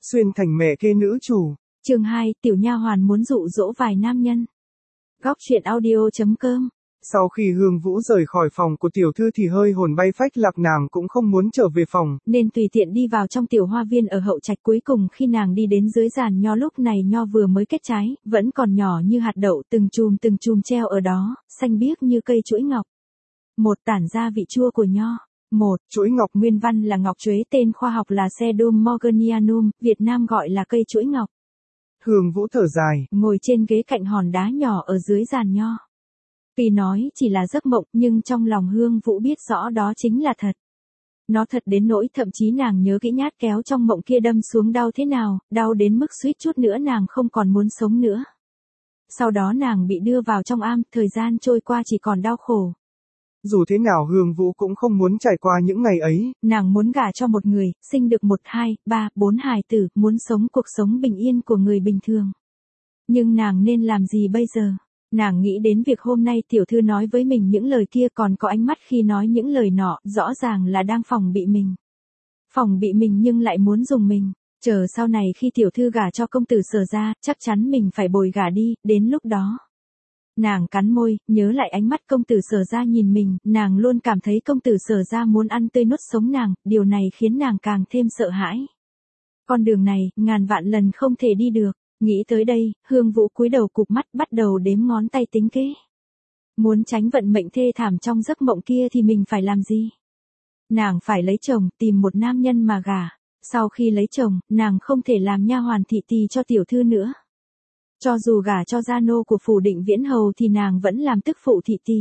xuyên thành mẹ kế nữ chủ. Chương 2, tiểu nha hoàn muốn dụ dỗ vài nam nhân. Góc truyện audio.com. Sau khi Hương Vũ rời khỏi phòng của tiểu thư thì hơi hồn bay phách lạc, nàng cũng không muốn trở về phòng, nên tùy tiện đi vào trong tiểu hoa viên ở hậu trạch. Cuối cùng khi nàng đi đến dưới giàn nho, lúc này nho vừa mới kết trái, vẫn còn nhỏ như hạt đậu, từng chùm treo ở đó, xanh biếc như cây chuỗi ngọc. Một, tản ra vị chua của nho. Một, chuỗi ngọc nguyên văn là ngọc chuế, tên khoa học là Sedum morganianum, Việt Nam gọi là cây chuỗi ngọc. Hương Vũ thở dài, ngồi trên ghế cạnh hòn đá nhỏ ở dưới giàn nho. Tuy nói chỉ là giấc mộng, nhưng trong lòng Hương Vũ biết rõ đó chính là thật. Nó thật đến nỗi thậm chí nàng nhớ kỹ nhát kéo trong mộng kia đâm xuống đau thế nào, đau đến mức suýt chút nữa nàng không còn muốn sống nữa. Sau đó nàng bị đưa vào trong am, thời gian trôi qua chỉ còn đau khổ. Dù thế nào Hương Vũ cũng không muốn trải qua những ngày ấy. Nàng muốn gả cho một người, sinh được 1, 2, 3, 4 hài tử, muốn sống cuộc sống bình yên của người bình thường. Nhưng nàng nên làm gì bây giờ? Nàng nghĩ đến việc hôm nay tiểu thư nói với mình những lời kia, còn có ánh mắt khi nói những lời nọ, rõ ràng là đang phòng bị mình. Phòng bị mình nhưng lại muốn dùng mình. Chờ sau này khi tiểu thư gả cho công tử Sở gia, chắc chắn mình phải bồi gả đi, đến lúc đó. Nàng cắn môi, nhớ lại ánh mắt công tử Sở gia nhìn mình, nàng luôn cảm thấy công tử Sở gia muốn ăn tươi nuốt sống nàng, điều này khiến nàng càng thêm sợ hãi. Con đường này, ngàn vạn lần không thể đi được. Nghĩ tới đây, Hương Vũ cúi đầu cụp mắt, bắt đầu đếm ngón tay tính kế. Muốn tránh vận mệnh thê thảm trong giấc mộng kia thì mình phải làm gì? Nàng phải lấy chồng, tìm một nam nhân mà gả. Sau khi lấy chồng, nàng không thể làm nha hoàn thị tỳ cho tiểu thư nữa. Cho dù gả cho gia nô của phủ Định Viễn hầu thì nàng vẫn làm tức phụ thị tỳ.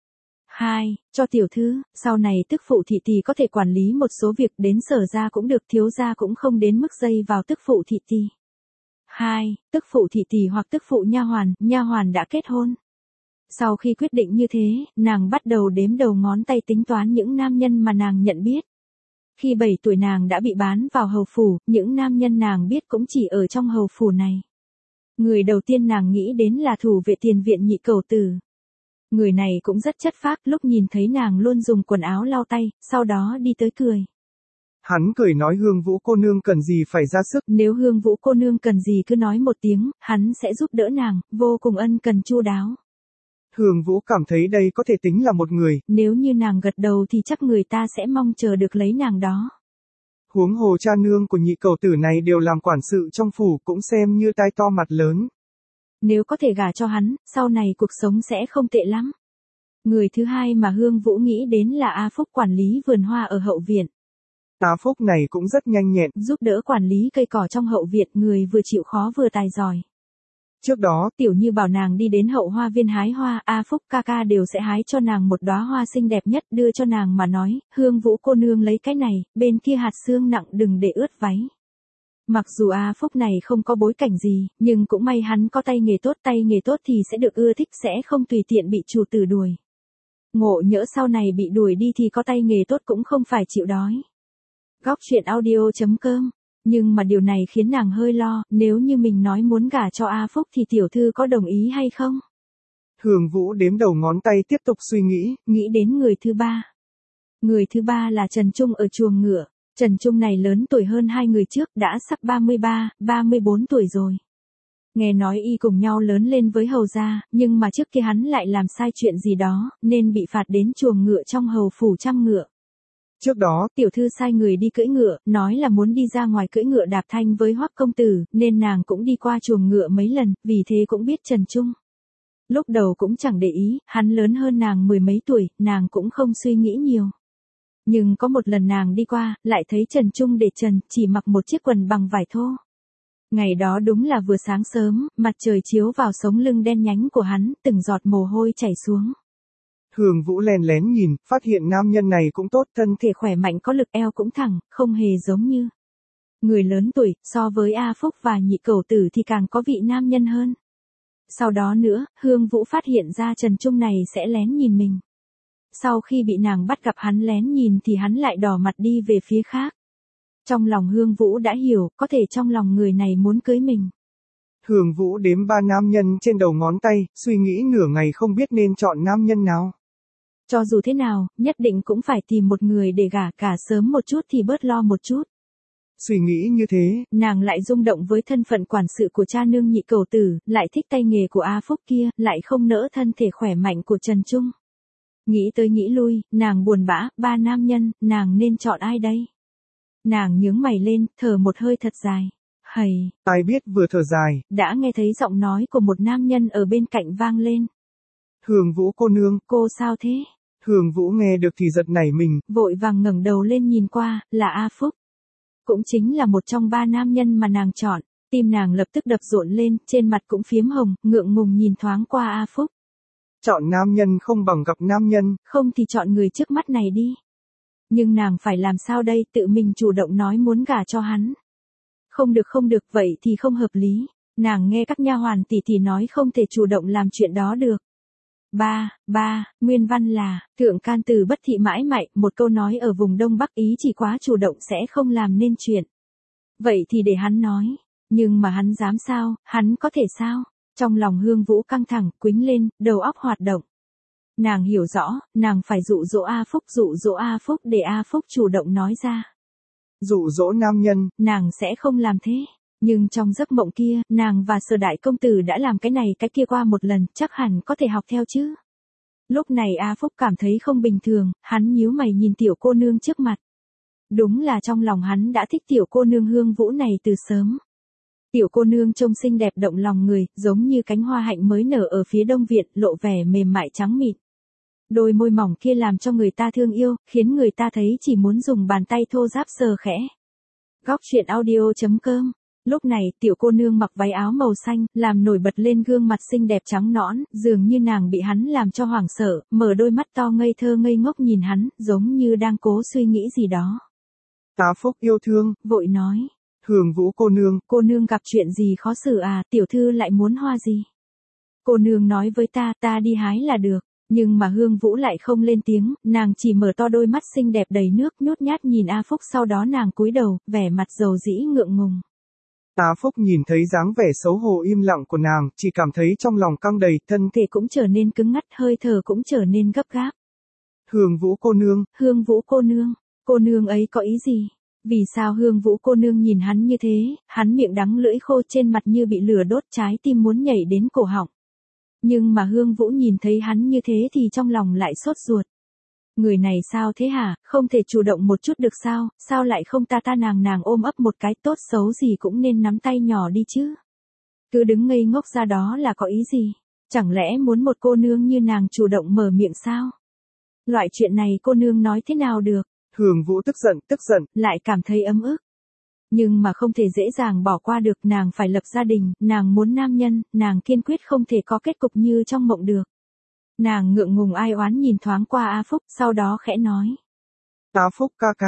2. Cho tiểu thư, sau này tức phụ thị tỳ có thể quản lý một số việc, đến Sở gia cũng được, thiếu gia cũng không đến mức dây vào tức phụ thị tỳ. 2. Tức phụ thị tỳ hoặc tức phụ nha hoàn đã kết hôn. Sau khi quyết định như thế, nàng bắt đầu đếm đầu ngón tay tính toán những nam nhân mà nàng nhận biết. Khi 7 tuổi nàng đã bị bán vào hầu phủ, những nam nhân nàng biết cũng chỉ ở trong hầu phủ này. Người đầu tiên nàng nghĩ đến là thủ vệ tiền viện Nhị Cẩu Tử. Người này cũng rất chất phác, lúc nhìn thấy nàng luôn dùng quần áo lau tay, sau đó đi tới cười. Hắn cười nói Hương Vũ cô nương cần gì phải ra sức. Nếu Hương Vũ cô nương cần gì cứ nói một tiếng, hắn sẽ giúp đỡ nàng, vô cùng ân cần chu đáo. Hương Vũ cảm thấy đây có thể tính là một người. Nếu như nàng gật đầu thì chắc người ta sẽ mong chờ được lấy nàng đó. Huống hồ cha nương của Nhị Cẩu Tử này đều làm quản sự trong phủ, cũng xem như tai to mặt lớn. Nếu có thể gả cho hắn, sau này cuộc sống sẽ không tệ lắm. Người thứ hai mà Hương Vũ nghĩ đến là A Phúc, quản lý vườn hoa ở hậu viện. A Phúc này cũng rất nhanh nhẹn, giúp đỡ quản lý cây cỏ trong hậu viện, người vừa chịu khó vừa tài giỏi. Trước đó, Tiểu Như bảo nàng đi đến hậu hoa viên hái hoa, A Phúc ca ca đều sẽ hái cho nàng một đóa hoa xinh đẹp nhất, đưa cho nàng mà nói, Hương Vũ cô nương lấy cái này, bên kia hạt sương nặng đừng để ướt váy. Mặc dù A Phúc này không có bối cảnh gì, nhưng cũng may hắn có tay nghề tốt thì sẽ được ưa thích, sẽ không tùy tiện bị chủ tử đuổi. Ngộ nhỡ sau này bị đuổi đi thì có tay nghề tốt cũng không phải chịu đói. Góc truyện audio.com. Nhưng mà điều này khiến nàng hơi lo, nếu như mình nói muốn gả cho A Phúc thì tiểu thư có đồng ý hay không? Hương Vũ đếm đầu ngón tay tiếp tục suy nghĩ đến người thứ ba. Người thứ ba là Trần Trung ở chuồng ngựa. Trần Trung này lớn tuổi hơn hai người trước, đã sắp 33, 34 tuổi rồi. Nghe nói y cùng nhau lớn lên với hầu gia, nhưng mà trước kia hắn lại làm sai chuyện gì đó, nên bị phạt đến chuồng ngựa trong hầu phủ chăm ngựa. Trước đó, tiểu thư sai người đi cưỡi ngựa, nói là muốn đi ra ngoài cưỡi ngựa đạp thanh với Hoắc công tử, nên nàng cũng đi qua chuồng ngựa mấy lần, vì thế cũng biết Trần Trung. Lúc đầu cũng chẳng để ý, hắn lớn hơn nàng 10 mấy tuổi, nàng cũng không suy nghĩ nhiều. Nhưng có một lần nàng đi qua, lại thấy Trần Trung để trần, chỉ mặc một chiếc quần bằng vải thô. Ngày đó đúng là vừa sáng sớm, mặt trời chiếu vào sống lưng đen nhánh của hắn, từng giọt mồ hôi chảy xuống. Hương Vũ lén lén nhìn, phát hiện nam nhân này cũng tốt, thân thể khỏe mạnh, có lực, eo cũng thẳng, không hề giống như người lớn tuổi, so với A Phúc và Nhị Cẩu Tử thì càng có vị nam nhân hơn. Sau đó nữa, Hương Vũ phát hiện ra Trần Trung này sẽ lén nhìn mình. Sau khi bị nàng bắt gặp hắn lén nhìn thì hắn lại đỏ mặt đi về phía khác. Trong lòng Hương Vũ đã hiểu, có thể trong lòng người này muốn cưới mình. Hương Vũ đếm 3 nam nhân trên đầu ngón tay, suy nghĩ nửa ngày không biết nên chọn nam nhân nào. Cho dù thế nào, nhất định cũng phải tìm một người để gả, cả sớm một chút thì bớt lo một chút. suy nghĩ như thế. Nàng lại rung động với thân phận quản sự của cha nương nhị cẩu tử, lại thích tay nghề của A Phúc kia, lại không nỡ thân thể khỏe mạnh của Trần Trung. Nghĩ tới nghĩ lui, nàng buồn bã, ba nam nhân, nàng nên chọn ai đây? Nàng nhướng mày lên, thở một hơi thật dài. Hầy! Ai biết vừa thở dài, đã nghe thấy giọng nói của một nam nhân ở bên cạnh vang lên. Hương Vũ cô nương. Cô sao thế? Hương Vũ nghe được thì giật nảy mình. Vội vàng ngẩng đầu lên nhìn qua, là A Phúc. Cũng chính là một trong ba nam nhân mà nàng chọn. Tim nàng lập tức đập rộn lên, trên mặt cũng phiếm hồng, ngượng ngùng nhìn thoáng qua A Phúc. Chọn nam nhân không bằng gặp nam nhân. Không thì chọn người trước mắt này đi. Nhưng nàng phải làm sao đây, tự mình chủ động nói muốn gả cho hắn. Không được, vậy thì không hợp lý. Nàng nghe các nha hoàn tỷ tỷ nói không thể chủ động làm chuyện đó được. Ba, nguyên văn là, thượng can từ bất thị mãi mại, một câu nói ở vùng Đông Bắc Ý chỉ quá chủ động sẽ không làm nên chuyện. Vậy thì để hắn nói, nhưng mà hắn dám sao, hắn có thể sao? Trong lòng Hương Vũ căng thẳng, quĩnh lên, đầu óc hoạt động. Nàng hiểu rõ, nàng phải dụ dỗ A Phúc để A Phúc chủ động nói ra. Dụ dỗ nam nhân, nàng sẽ không làm thế. Nhưng trong giấc mộng kia, nàng và Sở đại công tử đã làm cái này cái kia qua một lần, chắc hẳn có thể học theo chứ. Lúc này A Phúc cảm thấy không bình thường, hắn nhíu mày nhìn tiểu cô nương trước mặt. Đúng là trong lòng hắn đã thích tiểu cô nương Hương Vũ này từ sớm. Tiểu cô nương trông xinh đẹp động lòng người, giống như cánh hoa hạnh mới nở ở phía đông viện, lộ vẻ mềm mại trắng mịn. Đôi môi mỏng kia làm cho người ta thương yêu, khiến người ta thấy chỉ muốn dùng bàn tay thô ráp sờ khẽ. Góc truyện audio.com. Lúc này, tiểu cô nương mặc váy áo màu xanh, làm nổi bật lên gương mặt xinh đẹp trắng nõn, dường như nàng bị hắn làm cho hoảng sợ, mở đôi mắt to ngây thơ ngây ngốc nhìn hắn, giống như đang cố suy nghĩ gì đó. A Phúc yêu thương, vội nói. Hương Vũ cô nương gặp chuyện gì khó xử à, tiểu thư lại muốn hoa gì? Cô nương nói với ta đi hái là được. Nhưng mà Hương Vũ lại không lên tiếng, nàng chỉ mở to đôi mắt xinh đẹp đầy nước nhút nhát nhìn A Phúc, sau đó nàng cúi đầu, vẻ mặt dầu dĩ ngượng ngùng. A Phúc nhìn thấy dáng vẻ xấu hổ im lặng của nàng, chỉ cảm thấy trong lòng căng đầy, thân thể cũng trở nên cứng ngắt, hơi thở cũng trở nên gấp gáp. Hương Vũ cô nương ấy có ý gì? Vì sao Hương Vũ cô nương nhìn hắn như thế, hắn miệng đắng lưỡi khô trên mặt như bị lửa đốt, trái tim muốn nhảy đến cổ họng. Nhưng mà Hương Vũ nhìn thấy hắn như thế thì trong lòng lại sốt ruột. Người này sao thế hả, không thể chủ động một chút được sao, sao lại không ta nàng ôm ấp một cái, tốt xấu gì cũng nên nắm tay nhỏ đi chứ. Cứ đứng ngây ngốc ra đó là có ý gì? Chẳng lẽ muốn một cô nương như nàng chủ động mở miệng sao? Loại chuyện này cô nương nói thế nào được? Hương Vũ tức giận, lại cảm thấy ấm ức. Nhưng mà không thể dễ dàng bỏ qua được, nàng phải lập gia đình, nàng muốn nam nhân, nàng kiên quyết không thể có kết cục như trong mộng được. Nàng ngượng ngùng ai oán nhìn thoáng qua A Phúc, sau đó khẽ nói. A Phúc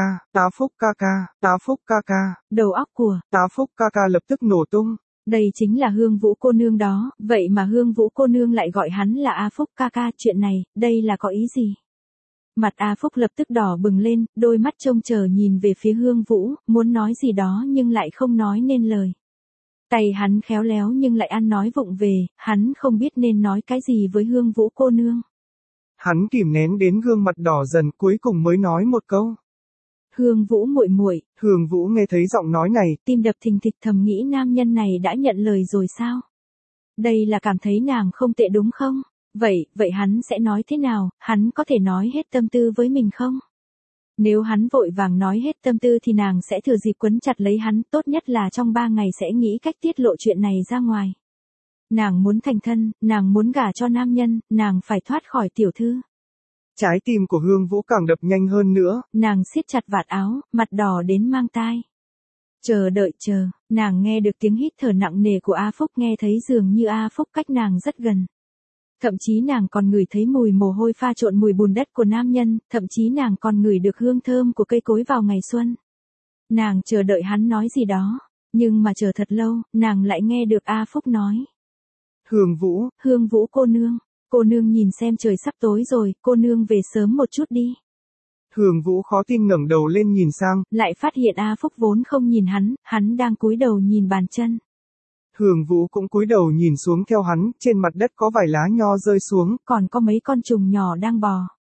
ca ca. Đầu óc của A Phúc ca ca lập tức nổ tung. Đây chính là Hương Vũ cô nương đó, vậy mà Hương Vũ cô nương lại gọi hắn là A Phúc ca ca, chuyện này, đây là có ý gì? Mặt A Phúc lập tức đỏ bừng lên, đôi mắt trông chờ nhìn về phía Hương Vũ, muốn nói gì đó nhưng lại không nói nên lời. Tay hắn khéo léo nhưng lại ăn nói vụng về, hắn không biết nên nói cái gì với Hương Vũ cô nương. Hắn kìm nén đến gương mặt đỏ dần, cuối cùng mới nói một câu. Hương Vũ muội muội. Hương Vũ nghe thấy giọng nói này, tim đập thình thịch, thầm nghĩ nam nhân này đã nhận lời rồi sao? Đây là cảm thấy nàng không tệ đúng không? Vậy hắn sẽ nói thế nào, hắn có thể nói hết tâm tư với mình không? Nếu hắn vội vàng nói hết tâm tư thì nàng sẽ thừa dịp quấn chặt lấy hắn, tốt nhất là trong 3 ngày sẽ nghĩ cách tiết lộ chuyện này ra ngoài. Nàng muốn thành thân, nàng muốn gả cho nam nhân, nàng phải thoát khỏi tiểu thư. Trái tim của Hương Vũ càng đập nhanh hơn nữa. Nàng siết chặt vạt áo, mặt đỏ đến mang tai. Chờ, nàng nghe được tiếng hít thở nặng nề của A Phúc, nghe thấy dường như A Phúc cách nàng rất gần. Thậm chí nàng còn ngửi thấy mùi mồ hôi pha trộn mùi bùn đất của nam nhân, thậm chí nàng còn ngửi được hương thơm của cây cối vào ngày xuân. Nàng chờ đợi hắn nói gì đó, nhưng mà chờ thật lâu, nàng lại nghe được A Phúc nói. Hương Vũ cô nương nhìn xem trời sắp tối rồi, cô nương về sớm một chút đi. Hương Vũ khó tin ngẩng đầu lên nhìn sang, lại phát hiện A Phúc vốn không nhìn hắn đang cúi đầu nhìn bàn chân. Hương Vũ cũng cúi đầu nhìn xuống theo hắn, trên mặt đất có vài lá nho rơi xuống, còn có mấy con trùng nhỏ đang bò.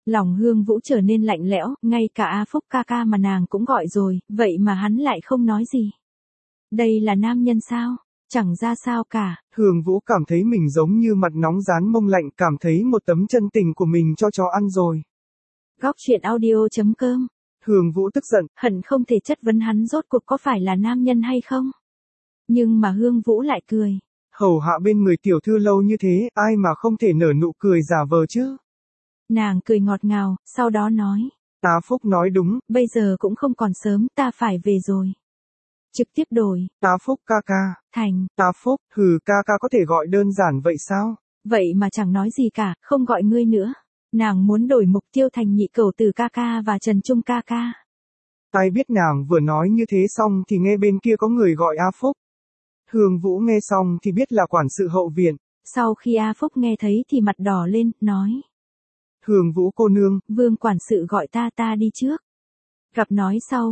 Lòng Hương Vũ trở nên lạnh lẽo, ngay cả A Phúc ca ca mà nàng cũng gọi rồi, vậy mà hắn lại không nói gì. Đây là nam nhân sao? Chẳng ra sao cả. Hương Vũ cảm thấy mình giống như mặt nóng rán mông lạnh, cảm thấy một tấm chân tình của mình cho chó ăn rồi. Góc truyện audio.com. Hương Vũ tức giận, hận không thể chất vấn hắn rốt cuộc có phải là nam nhân hay không. Nhưng mà Hương Vũ lại cười. Hầu hạ bên người tiểu thư lâu như thế, ai mà không thể nở nụ cười giả vờ chứ. Nàng cười ngọt ngào, sau đó nói. Tá Phúc nói đúng. Bây giờ cũng không còn sớm, ta phải về rồi. Trực tiếp đổi. Tá Phúc ca ca. Thành. Tá Phúc, ca ca có thể gọi đơn giản vậy sao? Vậy mà chẳng nói gì cả, không gọi ngươi nữa. Nàng muốn đổi mục tiêu thành Nhị Cẩu Tử ca ca và Trần Trung ca ca. Ai biết nàng vừa nói như thế xong thì nghe bên kia có người gọi A Phúc. Hương Vũ nghe xong thì biết là quản sự hậu viện. Sau khi A Phúc nghe thấy thì mặt đỏ lên, nói. Hương Vũ cô nương. Vương quản sự gọi ta đi trước. Gặp nói sau.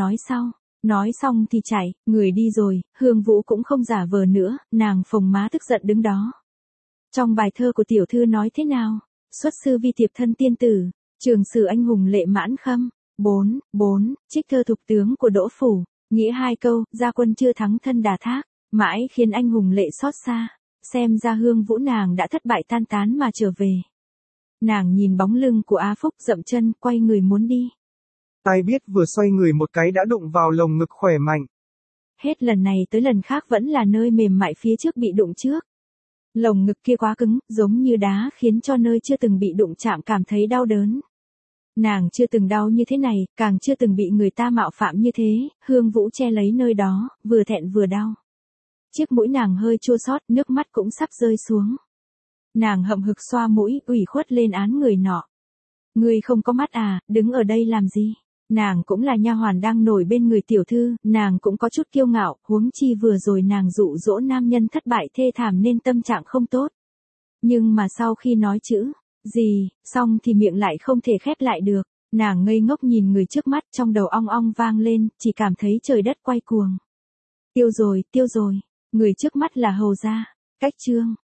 Nói xong thì chạy, người đi rồi, Hương Vũ cũng không giả vờ nữa, nàng phồng má tức giận đứng đó. Trong bài thơ của tiểu thư nói thế nào? Xuất sư vi tiệp thân tiên tử, trường sử anh hùng lệ mãn khâm. 4. Trích thơ thục tướng của Đỗ Phủ, nghĩa 2 câu, gia quân chưa thắng thân đà thác, mãi khiến anh hùng lệ xót xa. Xem ra Hương Vũ nàng đã thất bại tan tán mà trở về. Nàng nhìn bóng lưng của A Phúc dậm chân, quay người muốn đi. Ai biết vừa xoay người một cái đã đụng vào lồng ngực khỏe mạnh. Hết lần này tới lần khác vẫn là nơi mềm mại phía trước bị đụng trước. Lồng ngực kia quá cứng, giống như đá, khiến cho nơi chưa từng bị đụng chạm cảm thấy đau đớn. Nàng chưa từng đau như thế này, càng chưa từng bị người ta mạo phạm như thế, Hương Vũ che lấy nơi đó, vừa thẹn vừa đau. Chiếc mũi nàng hơi chua xót, nước mắt cũng sắp rơi xuống. Nàng hậm hực xoa mũi, ủy khuất lên án người nọ. Ngươi không có mắt à, đứng ở đây làm gì? Nàng cũng là nha hoàn đang nổi bên người tiểu thư, nàng cũng có chút kiêu ngạo, huống chi vừa rồi nàng dụ dỗ nam nhân thất bại thê thảm nên tâm trạng không tốt. Nhưng mà sau khi nói chữ gì, xong thì miệng lại không thể khép lại được. Nàng ngây ngốc nhìn người trước mắt, trong đầu ong ong vang lên, chỉ cảm thấy trời đất quay cuồng. Tiêu rồi, người trước mắt là hầu gia, cách trương.